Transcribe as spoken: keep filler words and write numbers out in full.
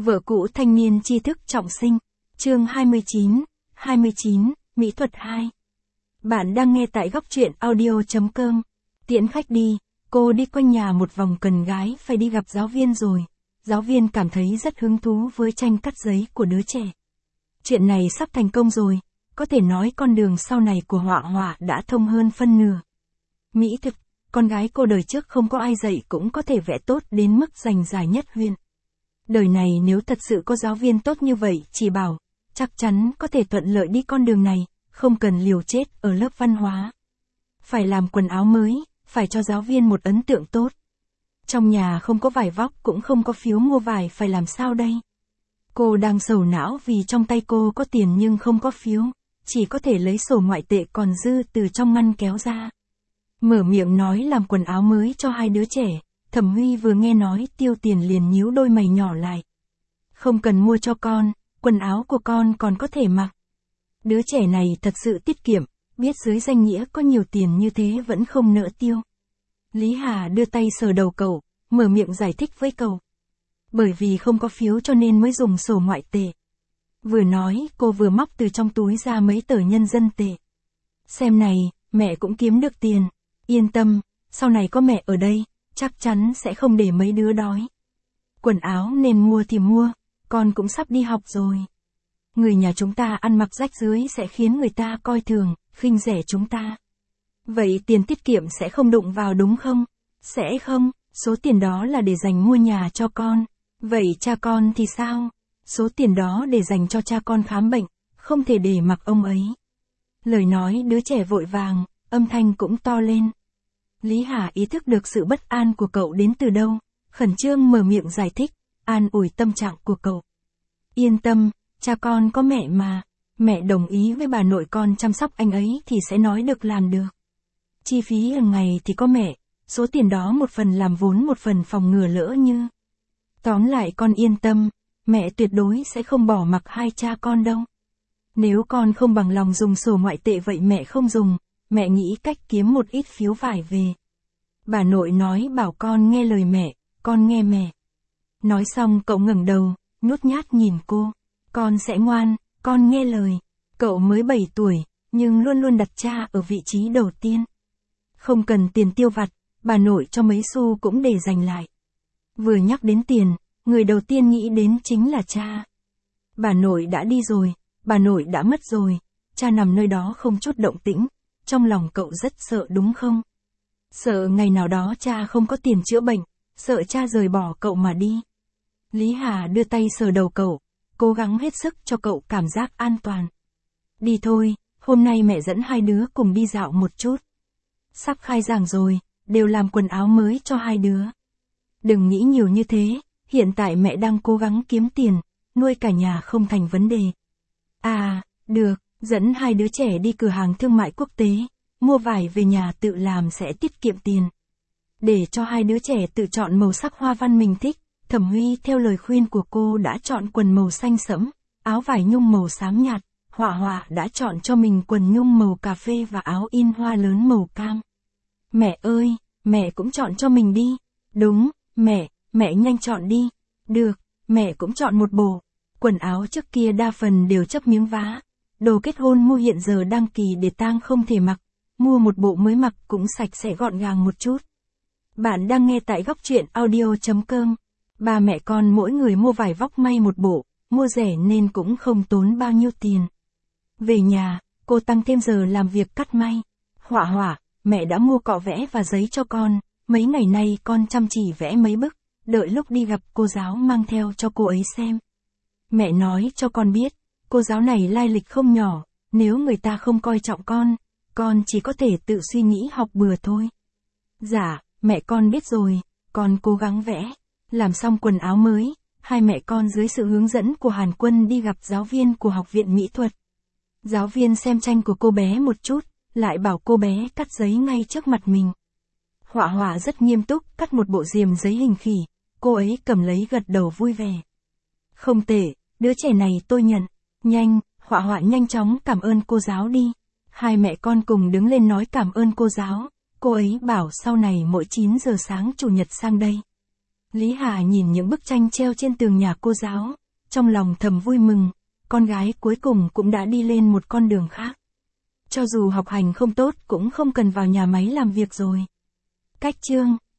Vợ cũ thanh niên tri thức trọng sinh, chương hai mươi chín, hai mươi chín, Mỹ thuật hai. Bạn đang nghe tại góc truyện audio.com. Tiễn khách đi, cô đi quanh nhà một vòng cần gái phải đi gặp giáo viên rồi. Giáo viên cảm thấy rất hứng thú với tranh cắt giấy của đứa trẻ. Chuyện này sắp thành công rồi, có thể nói con đường sau này của họa họa đã thông hơn phân nửa. Mỹ thực, con gái cô đời trước không có ai dạy cũng có thể vẽ tốt đến mức giành giải nhất huyện. Đời này nếu thật sự có giáo viên tốt như vậy, chỉ bảo, chắc chắn có thể thuận lợi đi con đường này, không cần liều chết ở lớp văn hóa. Phải làm quần áo mới, phải cho giáo viên một ấn tượng tốt. Trong nhà không có vải vóc cũng không có phiếu mua vải, phải làm sao đây? Cô đang sầu não vì trong tay cô có tiền nhưng không có phiếu, chỉ có thể lấy sổ ngoại tệ còn dư từ trong ngăn kéo ra. Mở miệng nói làm quần áo mới cho hai đứa trẻ. Thẩm Huy vừa nghe nói tiêu tiền liền nhíu đôi mày nhỏ lại. Không cần mua cho con, quần áo của con còn có thể mặc. Đứa trẻ này thật sự tiết kiệm, biết dưới danh nghĩa có nhiều tiền như thế vẫn không nỡ tiêu. Lý Hà đưa tay sờ đầu cậu, mở miệng giải thích với cậu. Bởi vì không có phiếu cho nên mới dùng sổ ngoại tệ. Vừa nói, cô vừa móc từ trong túi ra mấy tờ nhân dân tệ. Xem này, mẹ cũng kiếm được tiền. Yên tâm, sau này có mẹ ở đây, chắc chắn sẽ không để mấy đứa đói. Quần áo nên mua thì mua, con cũng sắp đi học rồi. Người nhà chúng ta ăn mặc rách rưới sẽ khiến người ta coi thường, khinh rẻ chúng ta. Vậy tiền tiết kiệm sẽ không đụng vào đúng không? Sẽ không, số tiền đó là để dành mua nhà cho con. Vậy cha con thì sao? Số tiền đó để dành cho cha con khám bệnh, không thể để mặc ông ấy. Lời nói đứa trẻ vội vàng, âm thanh cũng to lên. Lý Hà ý thức được sự bất an của cậu đến từ đâu, khẩn trương mở miệng giải thích, an ủi tâm trạng của cậu. Yên tâm, cha con có mẹ mà, mẹ đồng ý với bà nội con chăm sóc anh ấy thì sẽ nói được làm được. Chi phí hàng ngày thì có mẹ, số tiền đó một phần làm vốn một phần phòng ngừa lỡ như. Tóm lại con yên tâm, mẹ tuyệt đối sẽ không bỏ mặc hai cha con đâu. Nếu con không bằng lòng dùng sổ ngoại tệ vậy mẹ không dùng. Mẹ nghĩ cách kiếm một ít phiếu vải về. Bà nội nói bảo con nghe lời mẹ, con nghe mẹ. Nói xong cậu ngẩng đầu, nhút nhát nhìn cô. Con sẽ ngoan, con nghe lời. Cậu mới bảy tuổi, nhưng luôn luôn đặt cha ở vị trí đầu tiên. Không cần tiền tiêu vặt, bà nội cho mấy xu cũng để dành lại. Vừa nhắc đến tiền, người đầu tiên nghĩ đến chính là cha. Bà nội đã đi rồi, bà nội đã mất rồi, cha nằm nơi đó không chút động tĩnh. Trong lòng cậu rất sợ đúng không? Sợ ngày nào đó cha không có tiền chữa bệnh, sợ cha rời bỏ cậu mà đi. Lý Hà đưa tay sờ đầu cậu, cố gắng hết sức cho cậu cảm giác an toàn. Đi thôi, hôm nay mẹ dẫn hai đứa cùng đi dạo một chút. Sắp khai giảng rồi, đều làm quần áo mới cho hai đứa. Đừng nghĩ nhiều như thế, hiện tại mẹ đang cố gắng kiếm tiền, nuôi cả nhà không thành vấn đề. À, được. Dẫn hai đứa trẻ đi cửa hàng thương mại quốc tế, mua vải về nhà tự làm sẽ tiết kiệm tiền. Để cho hai đứa trẻ tự chọn màu sắc hoa văn mình thích, Thẩm Huy theo lời khuyên của cô đã chọn quần màu xanh sẫm, áo vải nhung màu xám nhạt, Họa Họa đã chọn cho mình quần nhung màu cà phê và áo in hoa lớn màu cam. Mẹ ơi, mẹ cũng chọn cho mình đi. Đúng, mẹ, mẹ nhanh chọn đi. Được, mẹ cũng chọn một bộ. Quần áo trước kia đa phần đều chấp miếng vá. Đồ kết hôn mua hiện giờ đăng kỳ để tang không thể mặc, mua một bộ mới mặc cũng sạch sẽ gọn gàng một chút. Bạn đang nghe tại góc truyện audio.com. Ba mẹ con mỗi người mua vải vóc may một bộ, mua rẻ nên cũng không tốn bao nhiêu tiền. Về nhà, cô tăng thêm giờ làm việc cắt may. Họa Họa, mẹ đã mua cọ vẽ và giấy cho con, mấy ngày nay con chăm chỉ vẽ mấy bức, đợi lúc đi gặp cô giáo mang theo cho cô ấy xem. Mẹ nói cho con biết. Cô giáo này lai lịch không nhỏ, nếu người ta không coi trọng con, con chỉ có thể tự suy nghĩ học bừa thôi. Dạ, mẹ con biết rồi, con cố gắng vẽ. Làm xong quần áo mới, hai mẹ con dưới sự hướng dẫn của Hàn Quân đi gặp giáo viên của học viện mỹ thuật. Giáo viên xem tranh của cô bé một chút, lại bảo cô bé cắt giấy ngay trước mặt mình. Họa Họa rất nghiêm túc cắt một bộ diềm giấy hình khỉ, cô ấy cầm lấy gật đầu vui vẻ. Không tệ, đứa trẻ này tôi nhận. Nhanh, Họa Họa nhanh chóng cảm ơn cô giáo đi. Hai mẹ con cùng đứng lên nói cảm ơn cô giáo. Cô ấy bảo sau này mỗi chín giờ sáng chủ nhật sang đây. Lý Hà nhìn những bức tranh treo trên tường nhà cô giáo, trong lòng thầm vui mừng, con gái cuối cùng cũng đã đi lên một con đường khác. Cho dù học hành không tốt cũng không cần vào nhà máy làm việc rồi. Cách chương